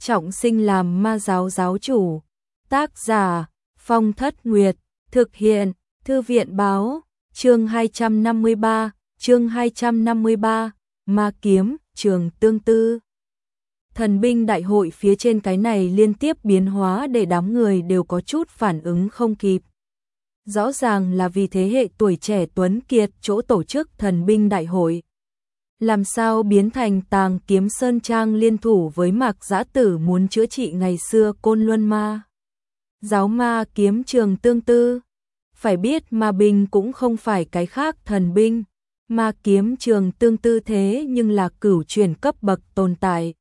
trọng sinh làm ma giáo giáo chủ. Tác giả Phong Thất Nguyệt, thực hiện Thư viện báo, chương 253, Ma Kiếm, Trường Tương Tư. Thần binh đại hội phía trên cái này liên tiếp biến hóa để đám người đều có chút phản ứng không kịp. Rõ ràng là vì thế hệ tuổi trẻ tuấn kiệt chỗ tổ chức thần binh đại hội. Làm sao biến thành Tàng Kiếm Sơn Trang liên thủ với Mạc Dã Tử muốn chữa trị ngày xưa Côn Luân ma giáo ma kiếm Trường Tương Tư. Phải biết ma binh cũng không phải cái khác thần binh, ma kiếm Trường Tương Tư thế nhưng là cửu chuyển cấp bậc tồn tại.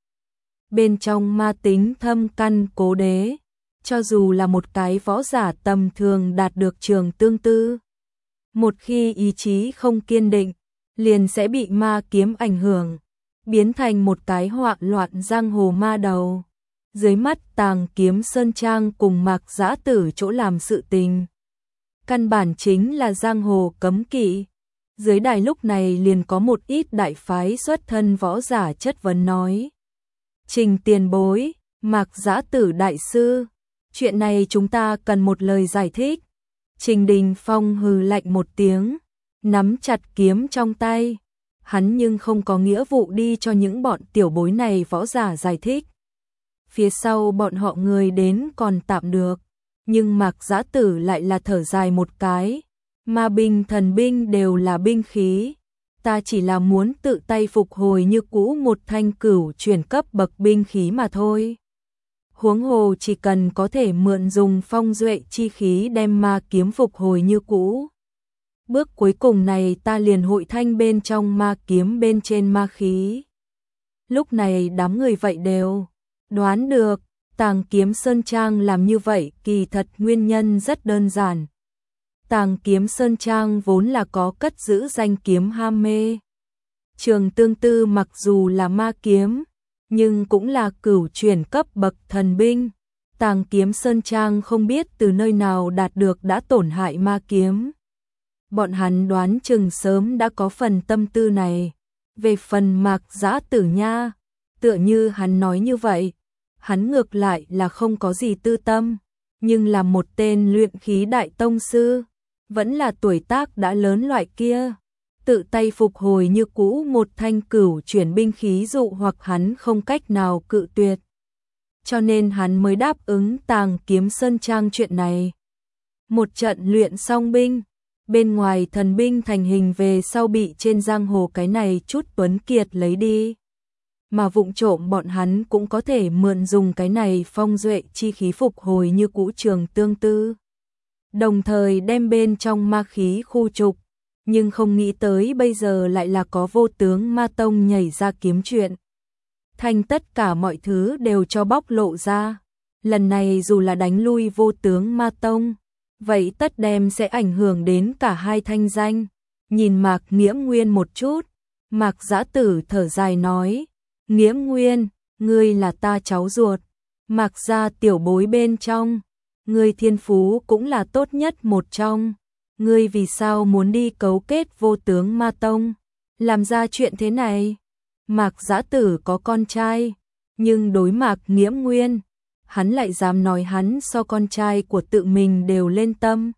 Bên trong ma tính thâm căn cố đế, cho dù là một cái võ giả tầm thường đạt được Trường Tương Tư, một khi ý chí không kiên định, liền sẽ bị ma kiếm ảnh hưởng, biến thành một cái hoạn loạn giang hồ ma đầu. Dưới mắt Tàng Kiếm Sơn Trang cùng Mạc Dã Tử chỗ làm sự tình, căn bản chính là giang hồ cấm kỵ. Dưới đài lúc này liền có một ít đại phái xuất thân võ giả chất vấn nói: Trình tiền bối, Mạc Dã Tử đại sư, chuyện này chúng ta cần một lời giải thích. Trình Đình Phong hừ lạnh một tiếng, nắm chặt kiếm trong tay. Hắn nhưng không có nghĩa vụ đi cho những bọn tiểu bối này võ giả giải thích. Phía sau bọn họ người đến còn tạm được, nhưng Mạc Dã Tử lại là thở dài một cái. Ma binh thần binh đều là binh khí, ta chỉ là muốn tự tay phục hồi như cũ một thanh cửu chuyển cấp bậc binh khí mà thôi. Huống hồ chỉ cần có thể mượn dùng phong duệ chi khí đem ma kiếm phục hồi như cũ. Bước cuối cùng này ta liền hội thanh bên trong ma kiếm bên trên ma khí. Lúc này đám người vậy đều đoán được, Tàng Kiếm Sơn Trang làm như vậy kỳ thật nguyên nhân rất đơn giản. Tàng Kiếm Sơn Trang vốn là có cất giữ danh kiếm ham mê. Trường Tương Tư mặc dù là ma kiếm, nhưng cũng là cửu chuyển cấp bậc thần binh. Tàng Kiếm Sơn Trang không biết từ nơi nào đạt được đã tổn hại ma kiếm. Bọn hắn đoán chừng sớm đã có phần tâm tư này. Về phần Mạc Dã Tử nha, tựa như hắn nói như vậy, hắn ngược lại là không có gì tư tâm, nhưng là một tên luyện khí đại tông sư, vẫn là tuổi tác đã lớn loại kia, tự tay phục hồi như cũ một thanh cửu chuyển binh khí dụ hoặc hắn không cách nào cự tuyệt. Cho nên hắn mới đáp ứng Tàng Kiếm Sơn Trang chuyện này. Một trận luyện xong binh, bên ngoài thần binh thành hình về sau bị trên giang hồ cái này chút tuấn kiệt lấy đi. Mà vụng trộm bọn hắn cũng có thể mượn dùng cái này phong duệ chi khí phục hồi như cũ Trường Tương Tư. Đồng thời đem bên trong ma khí khu trục, nhưng không nghĩ tới bây giờ lại là có Vô Tướng Ma Tông nhảy ra kiếm chuyện. Thành tất cả mọi thứ đều cho bóc lộ ra. Lần này dù là đánh lui Vô Tướng Ma Tông, vậy tất đem sẽ ảnh hưởng đến cả hai thanh danh. Nhìn Mạc Nghiễm Nguyên một chút, Mạc Dã Tử thở dài nói: Nghiễm Nguyên, ngươi là ta cháu ruột, Mạc gia tiểu bối bên trong, ngươi thiên phú cũng là tốt nhất một trong, ngươi vì sao muốn đi cấu kết Vô Tướng Ma Tông, làm ra chuyện thế này? Mạc Dã Tử có con trai, nhưng đối Mạc Nghiễm Nguyên, hắn lại dám nói hắn so con trai của tự mình đều lên tâm.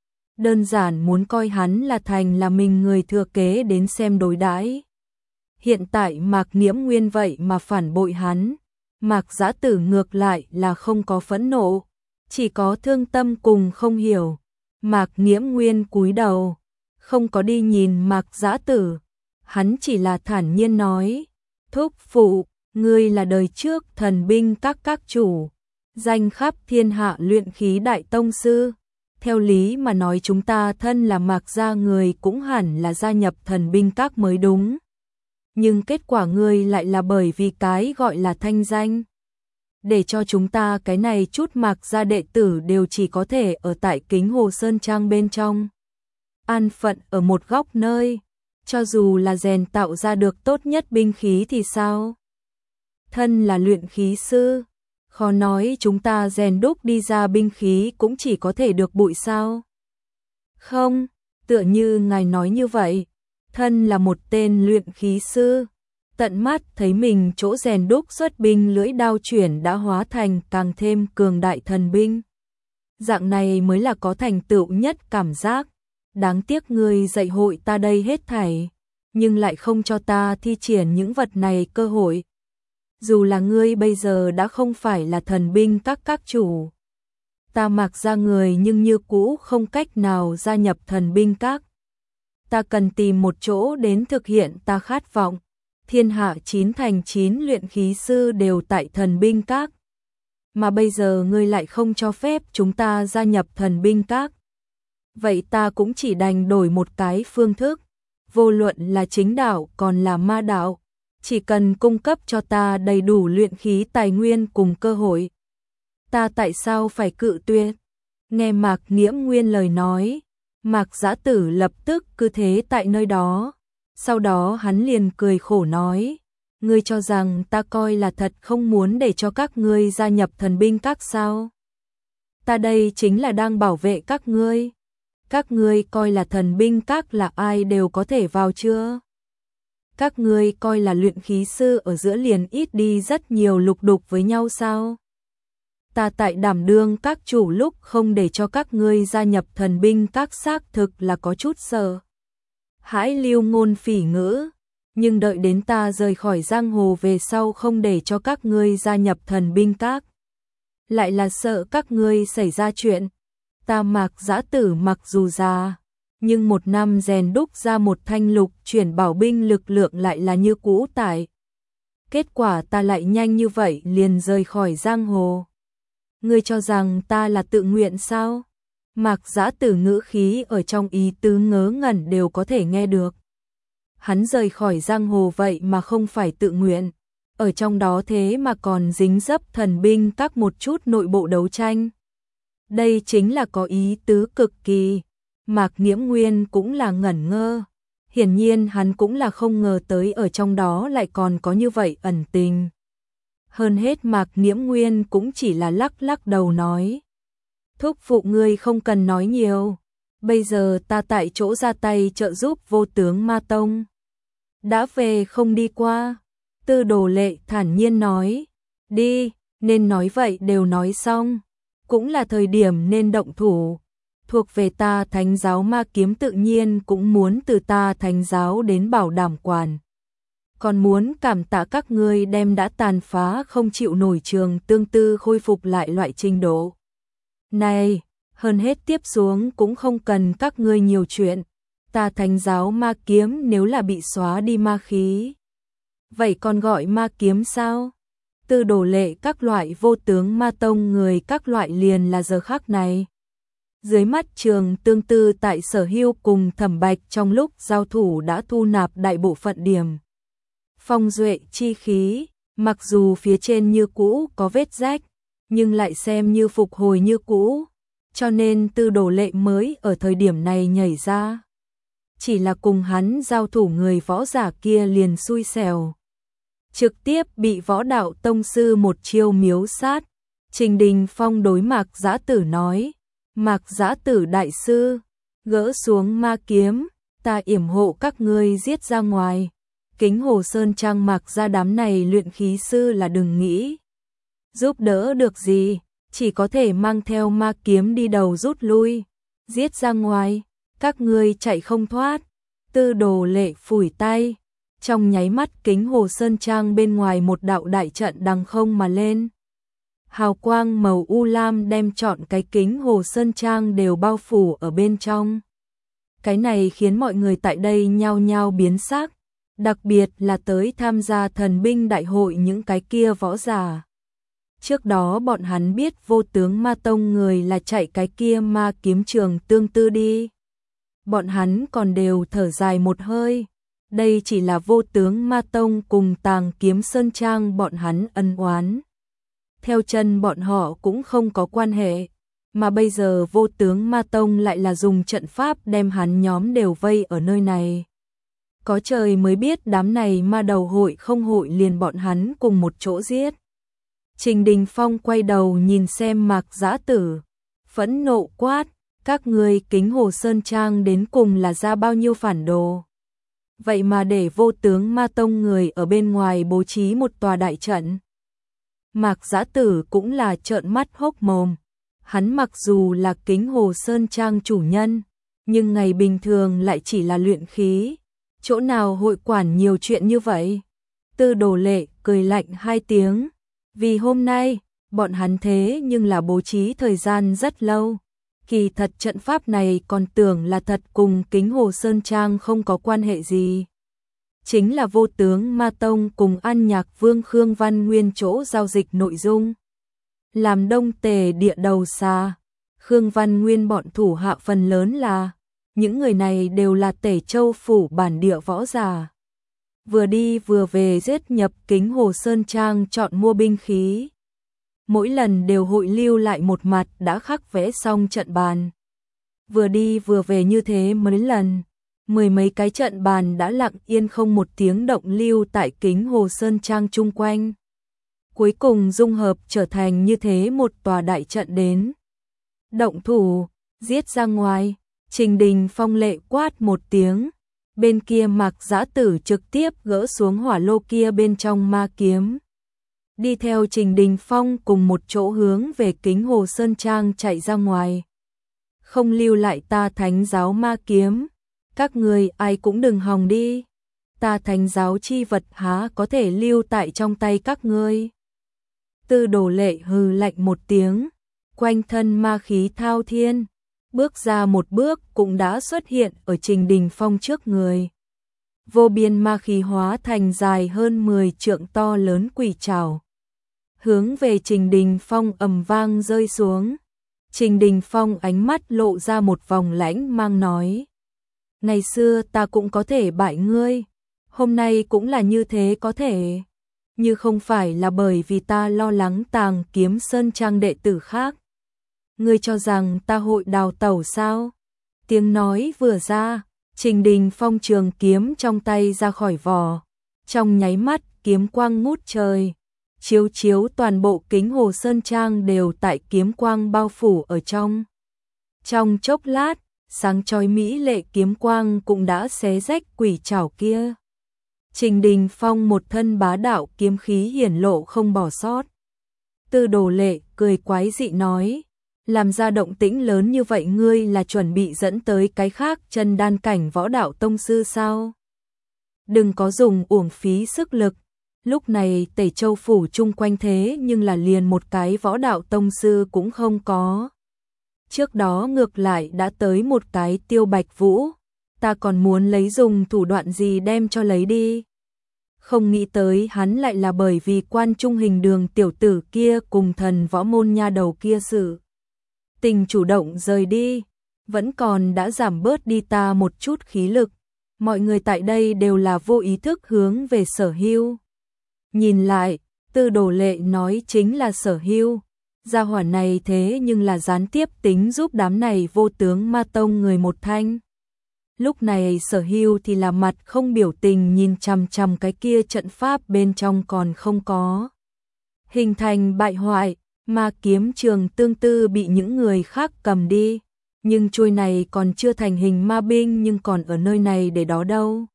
Đơn giản muốn coi hắn là thành là mình người thừa kế đến xem đối đãi. Hiện tại Mạc Nghiễm Nguyên vậy mà phản bội hắn, Mạc Dã Tử ngược lại là không có phẫn nộ, chỉ có thương tâm cùng không hiểu. Mạc Nghiễm Nguyên cúi đầu, không có đi nhìn Mạc Dã Tử, hắn chỉ là thản nhiên nói: Thúc phụ, ngươi là đời trước thần binh các chủ, danh khắp thiên hạ luyện khí đại tông sư. Theo lý mà nói chúng ta thân là Mạc gia người cũng hẳn là gia nhập thần binh các mới đúng. Nhưng kết quả ngươi lại là bởi vì cái gọi là thanh danh, để cho chúng ta cái này chút Mạc gia đệ tử đều chỉ có thể ở tại Kính Hồ Sơn Trang bên trong, an phận ở một góc nơi, cho dù là rèn tạo ra được tốt nhất binh khí thì sao? Thân là luyện khí sư, khó nói chúng ta rèn đúc đi ra binh khí cũng chỉ có thể được bụi sao? Không, tựa như ngài nói như vậy, thân là một tên luyện khí sư, tận mắt thấy mình chỗ rèn đúc xuất binh lưỡi đao chuyển đã hóa thành càng thêm cường đại thần binh. Dạng này mới là có thành tựu nhất cảm giác. Đáng tiếc ngươi dạy hội ta đây hết thảy, nhưng lại không cho ta thi triển những vật này cơ hội. Dù là ngươi bây giờ đã không phải là thần binh các chủ, ta mặc ra người nhưng như cũ không cách nào gia nhập thần binh các. Ta cần tìm một chỗ đến thực hiện ta khát vọng. Thiên hạ 9 thành 9 luyện khí sư đều tại thần binh các. Mà bây giờ ngươi lại không cho phép chúng ta gia nhập thần binh các. Vậy ta cũng chỉ đành đổi một cái phương thức. Vô luận là chính đạo còn là ma đạo, chỉ cần cung cấp cho ta đầy đủ luyện khí tài nguyên cùng cơ hội. Ta tại sao phải cự tuyệt? Nghe Mạc Nghiễm Nguyên lời nói, Mạc Giã Tử lập tức cứ thế tại nơi đó. Sau đó hắn liền cười khổ nói, ngươi cho rằng ta coi là thật không muốn để cho các ngươi gia nhập thần binh các sao? Ta đây chính là đang bảo vệ các ngươi. Các ngươi coi là thần binh các là ai đều có thể vào chưa? Các ngươi coi là luyện khí sư ở giữa liền ít đi rất nhiều lục đục với nhau sao? Ta tại đảm đương các chủ lúc không để cho các ngươi gia nhập thần binh các xác thực là có chút sợ hãi lưu ngôn phỉ ngữ, nhưng đợi đến ta rời khỏi giang hồ về sau không để cho các ngươi gia nhập thần binh các, lại là sợ các ngươi xảy ra chuyện. Ta Mạc Giã Tử mặc dù già, nhưng một năm rèn đúc ra một thanh lục chuyển bảo binh lực lượng lại là như cũ tại. Kết quả ta lại nhanh như vậy liền rời khỏi giang hồ. Ngươi cho rằng ta là tự nguyện sao? Mạc Giã Tử ngữ khí ở trong ý tứ ngớ ngẩn đều có thể nghe được. Hắn rời khỏi giang hồ vậy mà không phải tự nguyện, ở trong đó thế mà còn dính dấp thần binh các một chút nội bộ đấu tranh. Đây chính là có ý tứ cực kỳ. Mạc Nghiễm Nguyên cũng là ngẩn ngơ. Hiển nhiên hắn cũng là không ngờ tới ở trong đó lại còn có như vậy ẩn tình. Hơn hết Mạc Nghiễm Nguyên cũng chỉ là lắc lắc đầu nói. Thúc phụ ngươi không cần nói nhiều. Bây giờ ta tại chỗ ra tay trợ giúp Vô Tướng Ma Tông. Đã về không đi qua. Tư Đồ Lệ thản nhiên nói. Đi, nên nói vậy đều nói xong. Cũng là thời điểm nên động thủ. Thuộc về ta Thánh giáo Ma Kiếm tự nhiên cũng muốn từ ta Thánh giáo đến bảo đảm quản. Còn muốn cảm tạ các ngươi đem đã tàn phá không chịu nổi trường tương tư khôi phục lại loại trình độ. Này, hơn hết tiếp xuống cũng không cần các ngươi nhiều chuyện. Ta Thánh giáo Ma Kiếm nếu là bị xóa đi ma khí, vậy còn gọi ma kiếm sao? Tư Đồ Lệ các loại Vô Tướng Ma Tông người các loại liền là giờ khắc này. Dưới mắt trường tương tư tại Sở Hưu cùng Thẩm Bạch trong lúc giao thủ đã thu nạp đại bộ phận điểm phong duệ chi khí, mặc dù phía trên như cũ có vết rách, nhưng lại xem như phục hồi như cũ, cho nên Tư Đồ Lệ mới ở thời điểm này nhảy ra. Chỉ là cùng hắn giao thủ người võ giả kia liền xui xẻo, trực tiếp bị Võ Đạo tông sư một chiêu miếu sát. Trình Đình Phong đối Mạc Giã Tử nói, Mạc Giã Tử đại sư, gỡ xuống ma kiếm, ta yểm hộ các ngươi giết ra ngoài. Kính Hồ Sơn Trang Mạc ra đám này luyện khí sư là đừng nghĩ giúp đỡ được gì, chỉ có thể mang theo ma kiếm đi đầu rút lui, giết ra ngoài, các ngươi chạy không thoát. Tư Đồ Lệ phủi tay, trong nháy mắt Kính Hồ Sơn Trang bên ngoài một đạo đại trận đằng không mà lên. Hào quang màu u lam đem trọn cái Kính Hồ Sơn Trang đều bao phủ ở bên trong. Cái này khiến mọi người tại đây nhao nhao biến sắc, đặc biệt là tới tham gia thần binh đại hội những cái kia võ giả. Trước đó bọn hắn biết Vô Tướng Ma Tông người là chạy cái kia ma kiếm trường tương tư đi. Bọn hắn còn đều thở dài một hơi. Đây chỉ là Vô Tướng Ma Tông cùng Tàng Kiếm Sơn Trang bọn hắn ân oán. Theo chân bọn họ cũng không có quan hệ. Mà bây giờ Vô Tướng Ma Tông lại là dùng trận pháp đem hắn nhóm đều vây ở nơi này. Có trời mới biết đám này ma đầu hội không hội liền bọn hắn cùng một chỗ giết. Trình Đình Phong quay đầu nhìn xem Mạc Giã Tử, phẫn nộ quát, các ngươi Kính Hồ Sơn Trang đến cùng là ra bao nhiêu phản đồ. vậy mà để Vô Tướng Ma Tông người ở bên ngoài bố trí một tòa đại trận. Mạc Giã Tử cũng là trợn mắt hốc mồm. Hắn mặc dù là Kính Hồ Sơn Trang chủ nhân, nhưng ngày bình thường lại chỉ là luyện khí, chỗ nào hội quản nhiều chuyện như vậy. Tư Đồ Lệ cười lạnh hai tiếng, vì hôm nay, bọn hắn thế nhưng là bố trí thời gian rất lâu. Kỳ thật trận pháp này còn tưởng là thật, cùng Kính Hồ Sơn Trang không có quan hệ gì. Chính là Vô Tướng Ma Tông cùng An Nhạc Vương Khương Văn Nguyên chỗ giao dịch nội dung. Làm Đông Tề địa đầu xa, Khương Văn Nguyên bọn thủ hạ phần lớn là, những người này đều là Tể Châu phủ bản địa võ giả. Vừa đi vừa về giết nhập Kính Hồ Sơn Trang chọn mua binh khí. Mỗi lần đều hội lưu lại một mặt đã khắc vẽ xong trận bàn. Vừa đi vừa về như thế mấy lần, mười mấy cái trận bàn đã lặng yên không một tiếng động lưu tại Kính Hồ Sơn Trang chung quanh. Cuối cùng dung hợp trở thành như thế một tòa đại trận đến. Động thủ, giết ra ngoài, Trình Đình Phong lệ quát một tiếng. Bên kia Mạc Giã Tử trực tiếp gỡ xuống hỏa lô kia bên trong ma kiếm. Đi theo Trình Đình Phong cùng một chỗ hướng về Kính Hồ Sơn Trang chạy ra ngoài. Không lưu lại ta thánh giáo ma kiếm, các người ai cũng đừng hòng đi. Ta thánh giáo chi vật há có thể lưu tại trong tay các ngươi. Tư Đồ Lệ hừ lạnh một tiếng, quanh thân ma khí thao thiên, bước ra một bước cũng đã xuất hiện ở Trình Đình Phong trước người. Vô biên ma khí hóa thành dài hơn 10 trượng to lớn quỷ trảo, hướng về Trình Đình Phong ầm vang rơi xuống. Trình Đình Phong ánh mắt lộ ra một vòng lãnh mang nói: ngày xưa ta cũng có thể bại ngươi, hôm nay cũng là như thế có thể. Như không phải là bởi vì ta lo lắng Tàng Kiếm Sơn Trang đệ tử khác, ngươi cho rằng ta hội đào tẩu sao? Tiếng nói vừa ra, Trình Đình Phong trường kiếm trong tay ra khỏi vỏ, trong nháy mắt kiếm quang ngút trời, chiếu chiếu toàn bộ Kính Hồ Sơn Trang đều tại kiếm quang bao phủ ở trong. Trong chốc lát, sáng chói mỹ lệ kiếm quang cũng đã xé rách quỷ trảo kia. Trình Đình Phong một thân bá đạo kiếm khí hiển lộ không bỏ sót. Tư Đồ Lệ cười quái dị nói: làm ra động tĩnh lớn như vậy ngươi là chuẩn bị dẫn tới cái khác chân đan cảnh võ đạo tông sư sao? Đừng có dùng uổng phí sức lực. Lúc này Tể Châu phủ chung quanh thế nhưng là liền một cái võ đạo tông sư cũng không có. Trước đó ngược lại đã tới một cái Tiêu Bạch Vũ, ta còn muốn lấy dùng thủ đoạn gì đem cho lấy đi. Không nghĩ tới hắn lại là bởi vì Quan Trung Hình Đường tiểu tử kia cùng Thần Võ Môn nha đầu kia sự tình chủ động rời đi, vẫn còn đã giảm bớt đi ta một chút khí lực. Mọi người tại đây đều là vô ý thức hướng về Sở Hưu. Nhìn lại, Tư Đồ Lệ nói chính là Sở Hưu. Gia hỏa này thế nhưng là gián tiếp tính giúp đám này Vô Tướng Ma Tông người một thanh. Lúc này Sở Hưu thì là mặt không biểu tình nhìn chằm chằm cái kia trận pháp bên trong còn không có hình thành bại hoại, ma kiếm trường tương tư bị những người khác cầm đi, nhưng chuôi này còn chưa thành hình ma binh nhưng còn ở nơi này để đó đâu.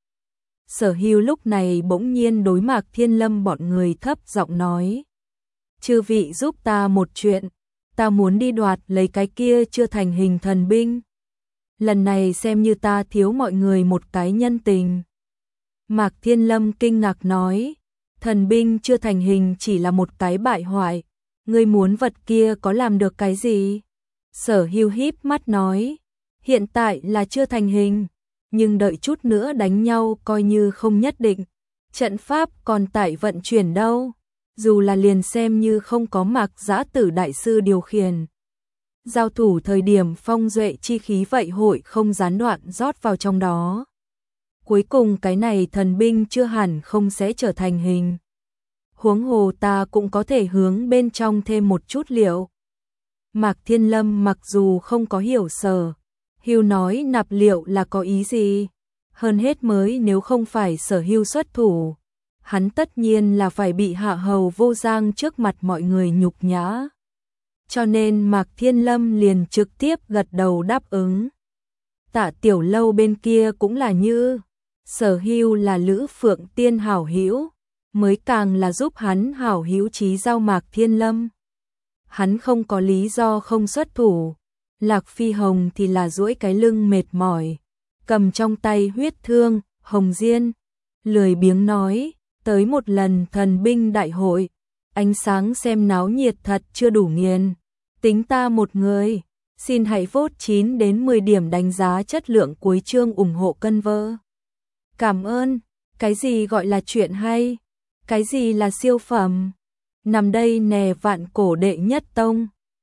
Sở Hưu lúc này bỗng nhiên đối Mạc Thiên Lâm bọn người thấp giọng nói: chư vị giúp ta một chuyện, ta muốn đi đoạt lấy cái kia chưa thành hình thần binh. Lần này xem như ta thiếu mọi người một cái nhân tình. Mạc Thiên Lâm kinh ngạc nói: thần binh chưa thành hình chỉ là một cái bại hoại, ngươi muốn vật kia có làm được cái gì? Sở Hưu híp mắt nói: hiện tại là chưa thành hình, nhưng đợi chút nữa đánh nhau coi như không nhất định. Trận pháp còn tại vận chuyển đâu, dù là liền xem như không có Mạc Giã Tử đại sư điều khiển. Giao thủ thời điểm phong duệ chi khí vậy hội không gián đoạn rót vào trong đó. Cuối cùng cái này thần binh chưa hẳn không sẽ trở thành hình. Huống hồ ta cũng có thể hướng bên trong thêm một chút liệu. Mạc Thiên Lâm mặc dù không có hiểu Sở Hưu nói nạp liệu là có ý gì, hơn hết mới nếu không phải Sở Hưu xuất thủ, hắn tất nhiên là phải bị hạ hầu vô giang trước mặt mọi người nhục nhã. Cho nên Mạc Thiên Lâm liền trực tiếp gật đầu đáp ứng. Tạ Tiểu Lâu bên kia cũng là như Sở hưu là Lữ Phượng Tiên hảo hữu, mới càng là giúp hắn hảo hữu chí giao Mạc Thiên Lâm. Hắn không có lý do không xuất thủ. Lạc Phi Hồng thì là duỗi cái lưng mệt mỏi, cầm trong tay huyết thương, hồng diên, lười biếng nói, tới một lần thần binh đại hội, ánh sáng xem náo nhiệt thật chưa đủ nghiền, tính ta một người, xin hãy vote 9 đến 10 điểm đánh giá chất lượng cuối chương ủng hộ cân vơ. Cảm ơn, cái gì gọi là chuyện hay, cái gì là siêu phẩm, nằm đây nè vạn cổ đệ nhất tông.